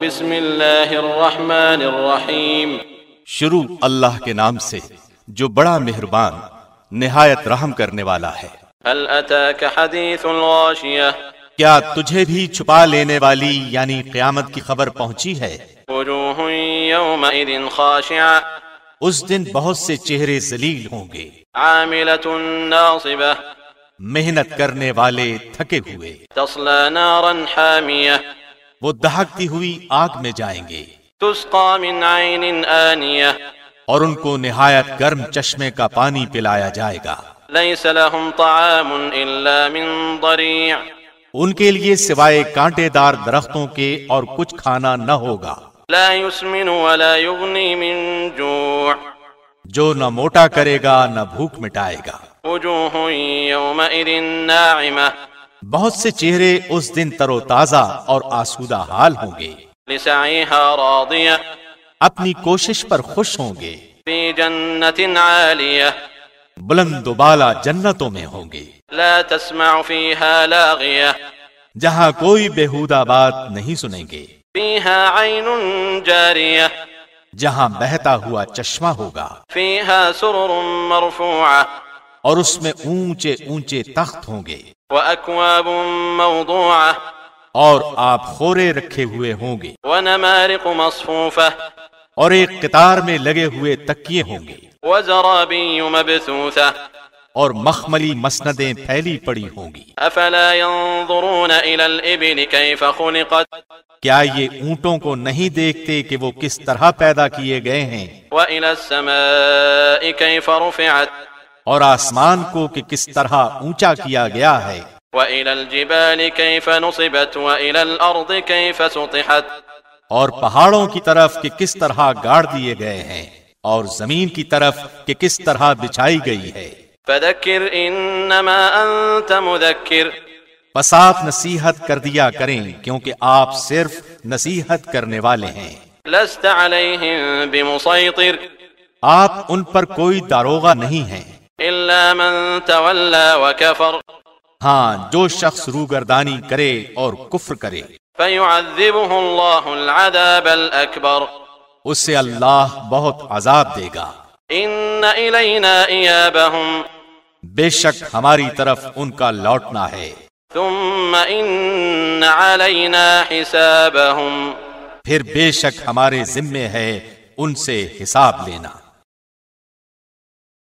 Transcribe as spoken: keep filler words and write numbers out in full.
بسم اللہ الرحمن الرحیم، شروع اللہ کے نام سے جو بڑا مہربان نہایت رحم کرنے والا ہے۔ هل اتاک حدیث الغاشیہ، کیا تجھے بھی چھپا لینے والی یعنی قیامت کی خبر پہنچی ہے؟ وجوہ یومئذ خاشعہ، اس دن بہت سے چہرے ذلیل ہوں گے، عاملۃ ناصبہ، محنت کرنے والے تھکے ہوئے، تصلی نارا حامیہ، وہ دہکتی ہوئی آگ میں جائیں گے، تسقى من عین آنیہ، اور ان کو نہایت گرم چشمے کا پانی پلایا جائے گا۔ لیس لهم طعام الا من ضریع، ان کے لیے سوائے کانٹے دار درختوں کے اور کچھ کھانا نہ ہوگا، لا يسمن ولا يغنی من جوع، جو نہ موٹا کرے گا نہ بھوک مٹائے گا۔ وجوہ یومئذ ناعمہ، بہت سے چہرے اس دن تر و تازہ اور آسودہ حال ہوں گے، لسعیها راضیہ، اپنی کوشش پر خوش ہوں گے، فی جنت عالیہ، بلند و بالا جنتوں میں ہوں گے، لا تسمع فیها لاغیہ، جہاں کوئی بیہودہ بات نہیں سنیں گے، فیها عین جاریہ، جہاں بہتا ہوا چشمہ ہوگا، فیها سرر مرفوعہ، اور اس میں اونچے اونچے تخت ہوں گے، واکواب موضوعہ، اور آپ خورے رکھے ہوئے ہوں گے، ونمارق مصفوفہ، اور ایک قطار میں لگے ہوئے تکیے ہوں گے، وزرابی مبثوثہ، اور مخملی مسندیں پھیلی پڑی ہوں گی۔ افلا ينظرون الى الابل كيف خلقت، کیا یہ اونٹوں کو نہیں دیکھتے کہ وہ کس طرح پیدا کیے گئے ہیں، والى السماء كيف رفعت، اور آسمان کو کہ کس طرح اونچا کیا گیا ہے، وإلى الجبال كيف نصبت وإلى الأرض كيف سطحت، اور پہاڑوں کی طرف کہ کس طرح گاڑ دیے گئے ہیں، اور زمین کی طرف کہ کس طرح بچھائی گئی ہے۔ فذكر إنما أنت مذكر، پس آپ نصیحت کر دیا کریں کیونکہ آپ صرف نصیحت کرنے والے ہیں، لست عليهم بمسيطر، آپ ان پر کوئی داروغہ نہیں ہیں، إلا من تولى وكفر، ہاں جو شخص روگردانی کرے اور کفر کرے فيعذبه الله العذاب الأكبر، اسے اللہ بہت عذاب دے گا۔ إن إلينا إيابهم، بے شک ہماری طرف ان کا لوٹنا ہے، ثم إن علينا حسابهم، پھر بے شک ہمارے ذمے ہے ان سے حساب لینا۔